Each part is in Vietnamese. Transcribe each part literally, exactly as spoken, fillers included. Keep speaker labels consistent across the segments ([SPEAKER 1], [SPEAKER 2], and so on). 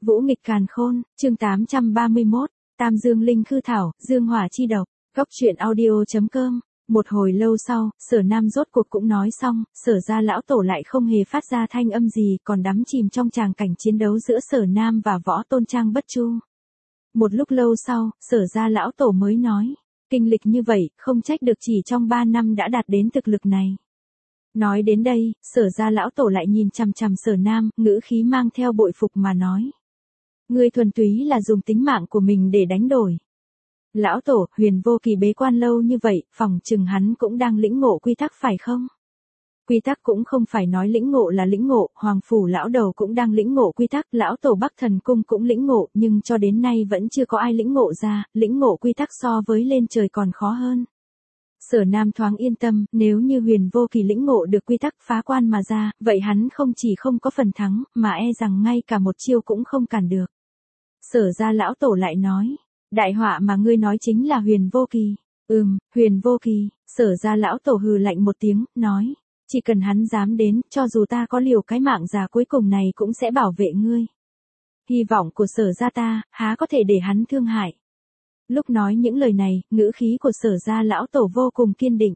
[SPEAKER 1] Vũ nghịch càn khôn, chương tám trăm ba mươi mốt, Tam Dương Linh Khư Thảo, Dương Hỏa Chi Độc, Góc truyện audio.com. Một hồi lâu sau, Sở Nam rốt cuộc cũng nói xong, Sở gia lão tổ lại không hề phát ra thanh âm gì, còn đắm chìm trong tràng cảnh chiến đấu giữa Sở Nam và Võ Tôn Trang Bất Chu. Một lúc lâu sau, Sở gia lão tổ mới nói, kinh lịch như vậy, không trách được chỉ trong ba năm đã đạt đến thực lực này. Nói đến đây, Sở gia lão tổ lại nhìn chằm chằm Sở Nam, ngữ khí mang theo bội phục mà nói. Ngươi thuần túy là dùng tính mạng của mình để đánh đổi. Lão tổ, Huyền Vô Kỳ bế quan lâu như vậy, phòng chừng hắn cũng đang lĩnh ngộ quy tắc phải không? Quy tắc cũng không phải nói lĩnh ngộ là lĩnh ngộ, Hoàng Phủ lão đầu cũng đang lĩnh ngộ quy tắc, lão tổ Bắc Thần Cung cũng lĩnh ngộ, nhưng cho đến nay vẫn chưa có ai lĩnh ngộ ra, lĩnh ngộ quy tắc so với lên trời còn khó hơn. Sở Nam thoáng yên tâm, nếu như Huyền Vô Kỳ lĩnh ngộ được quy tắc phá quan mà ra, vậy hắn không chỉ không có phần thắng, mà e rằng ngay cả một chiêu cũng không cản được. Sở gia lão tổ lại nói, đại họa mà ngươi nói chính là Huyền Vô Kỳ. Ừm, Huyền Vô Kỳ, Sở gia lão tổ hừ lạnh một tiếng, nói, chỉ cần hắn dám đến, cho dù ta có liều cái mạng già cuối cùng này cũng sẽ bảo vệ ngươi. Hy vọng của Sở gia ta, há có thể để hắn thương hại. Lúc nói những lời này, ngữ khí của Sở gia lão tổ vô cùng kiên định.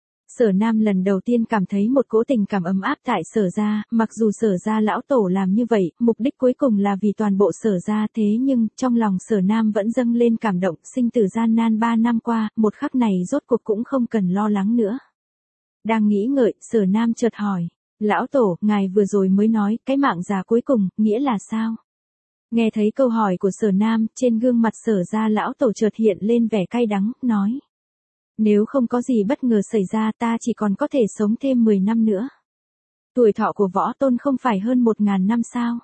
[SPEAKER 1] Sở Nam lần đầu tiên cảm thấy một cỗ tình cảm ấm áp tại Sở gia, mặc dù Sở gia lão tổ làm như vậy, mục đích cuối cùng là vì toàn bộ Sở gia, thế nhưng, trong lòng Sở Nam vẫn dâng lên cảm động, sinh tử gian nan ba năm qua, một khắc này rốt cuộc cũng không cần lo lắng nữa. Đang nghĩ ngợi, Sở Nam chợt hỏi, lão tổ, ngài vừa rồi mới nói, cái mạng già cuối cùng, nghĩa là sao? Nghe thấy câu hỏi của Sở Nam, trên gương mặt Sở gia lão tổ chợt hiện lên vẻ cay đắng, nói. Nếu không có gì bất ngờ xảy ra ta chỉ còn có thể sống thêm mười năm nữa. Tuổi thọ của Võ Tôn không phải hơn một ngàn năm sao?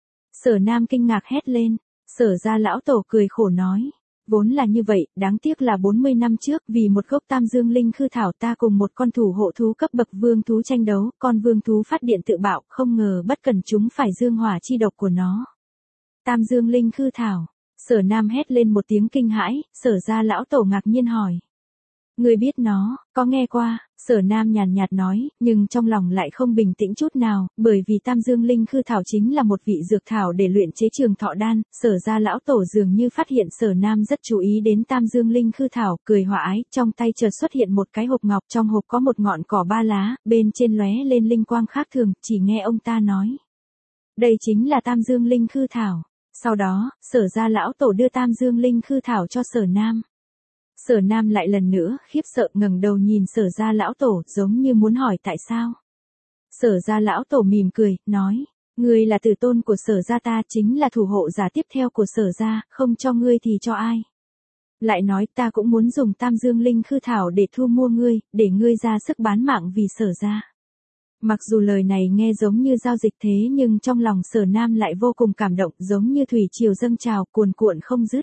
[SPEAKER 1] Sở Nam kinh ngạc hét lên, Sở gia lão tổ cười khổ nói. Vốn là như vậy, đáng tiếc là bốn mươi năm trước vì một gốc Tam Dương Linh Khư Thảo ta cùng một con thủ hộ thú cấp bậc vương thú tranh đấu, con vương thú phát điện tự bạo, không ngờ bất cẩn chúng phải dương hỏa chi độc của nó. Tam Dương Linh Khư Thảo, Sở Nam hét lên một tiếng kinh hãi, Sở gia lão tổ ngạc nhiên hỏi. Ngươi biết nó, có nghe qua, Sở Nam nhàn nhạt nói, nhưng trong lòng lại không bình tĩnh chút nào, bởi vì Tam Dương Linh Khư Thảo chính là một vị dược thảo để luyện chế trường thọ đan, Sở gia lão tổ dường như phát hiện Sở Nam rất chú ý đến Tam Dương Linh Khư Thảo, cười hòa ái, trong tay chợt xuất hiện một cái hộp ngọc, trong hộp có một ngọn cỏ ba lá, bên trên lóe lên linh quang khác thường, chỉ nghe ông ta nói. Đây chính là Tam Dương Linh Khư Thảo. Sau đó, Sở gia lão tổ đưa Tam Dương Linh Khư Thảo cho Sở Nam. Sở Nam lại lần nữa, khiếp sợ ngẩng đầu nhìn Sở gia lão tổ, giống như muốn hỏi tại sao. Sở gia lão tổ mỉm cười, nói, ngươi là tử tôn của Sở gia ta, chính là thủ hộ giả tiếp theo của Sở gia, không cho ngươi thì cho ai. Lại nói ta cũng muốn dùng Tam Dương Linh Khư Thảo để thu mua ngươi, để ngươi ra sức bán mạng vì Sở gia. Mặc dù lời này nghe giống như giao dịch thế nhưng trong lòng Sở Nam lại vô cùng cảm động, giống như thủy triều dâng trào, cuồn cuộn không dứt.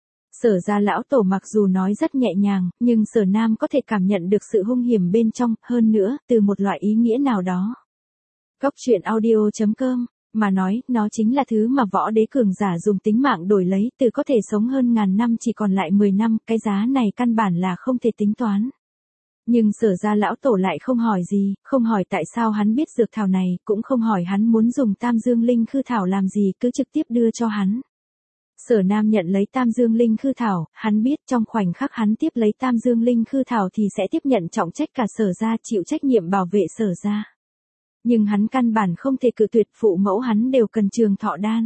[SPEAKER 1] Sở gia lão tổ mặc dù nói rất nhẹ nhàng, nhưng Sở Nam có thể cảm nhận được sự hung hiểm bên trong, hơn nữa, từ một loại ý nghĩa nào đó. Góc truyện audio.com, mà nói, nó chính là thứ mà võ đế cường giả dùng tính mạng đổi lấy, từ có thể sống hơn ngàn năm chỉ còn lại mười năm, cái giá này căn bản là không thể tính toán. Nhưng Sở gia lão tổ lại không hỏi gì, không hỏi tại sao hắn biết dược thảo này, cũng không hỏi hắn muốn dùng Tam Dương Linh Khư Thảo làm gì, cứ trực tiếp đưa cho hắn. Sở Nam nhận lấy Tam Dương Linh Khư Thảo, hắn biết trong khoảnh khắc hắn tiếp lấy Tam Dương Linh Khư Thảo thì sẽ tiếp nhận trọng trách cả Sở gia, chịu trách nhiệm bảo vệ Sở gia. Nhưng hắn căn bản không thể cự tuyệt, phụ mẫu hắn đều cần trường thọ đan.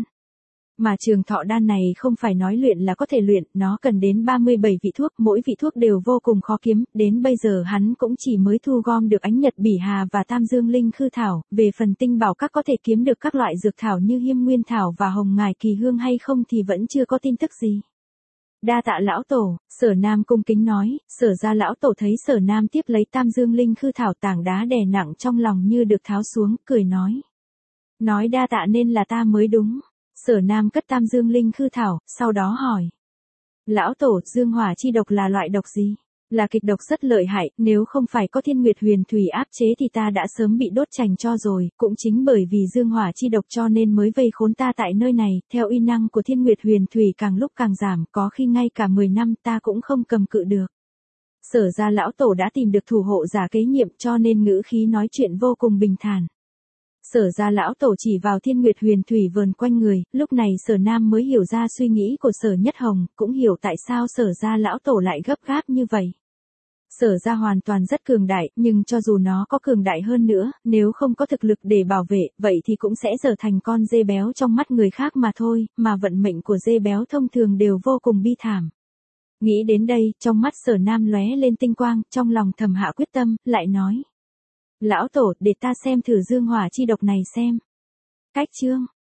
[SPEAKER 1] Mà trường thọ đan này không phải nói luyện là có thể luyện, nó cần đến ba mươi bảy vị thuốc, mỗi vị thuốc đều vô cùng khó kiếm, đến bây giờ hắn cũng chỉ mới thu gom được Ánh Nhật Bỉ Hà và Tam Dương Linh Khư Thảo, về phần tinh bảo các có thể kiếm được các loại dược thảo như Hiêm Nguyên Thảo và Hồng Ngải Kỳ Hương hay không thì vẫn chưa có tin tức gì. Đa tạ lão tổ, Sở Nam cung kính nói, Sở gia lão tổ thấy Sở Nam tiếp lấy Tam Dương Linh Khư Thảo, tảng đá đè nặng trong lòng như được tháo xuống, cười nói. Nói đa tạ nên là ta mới đúng. Sở Nam cất Tam Dương Linh Khư Thảo, sau đó hỏi. Lão tổ, dương hỏa chi độc là loại độc gì? Là kịch độc rất lợi hại, nếu không phải có Thiên Nguyệt Huyền Thủy áp chế thì ta đã sớm bị đốt chành cho rồi, cũng chính bởi vì dương hỏa chi độc cho nên mới vây khốn ta tại nơi này, theo uy năng của Thiên Nguyệt Huyền Thủy càng lúc càng giảm, có khi ngay cả mười năm ta cũng không cầm cự được. Sở gia lão tổ đã tìm được thủ hộ giả kế nhiệm cho nên ngữ khí nói chuyện vô cùng bình thản. Sở ra lão tổ chỉ vào Thiên Nguyệt Huyền Thủy vờn quanh người, lúc này Sở Nam mới hiểu ra suy nghĩ của Sở Nhất Hồng, cũng hiểu tại sao Sở ra lão tổ lại gấp gáp như vậy. Sở ra hoàn toàn rất cường đại, nhưng cho dù nó có cường đại hơn nữa, nếu không có thực lực để bảo vệ, vậy thì cũng sẽ trở thành con dê béo trong mắt người khác mà thôi, mà vận mệnh của dê béo thông thường đều vô cùng bi thảm. Nghĩ đến đây, trong mắt Sở Nam lóe lên tinh quang, trong lòng thầm hạ quyết tâm, lại nói. Lão tổ, để ta xem thử dương hỏa chi độc này xem. Cách chương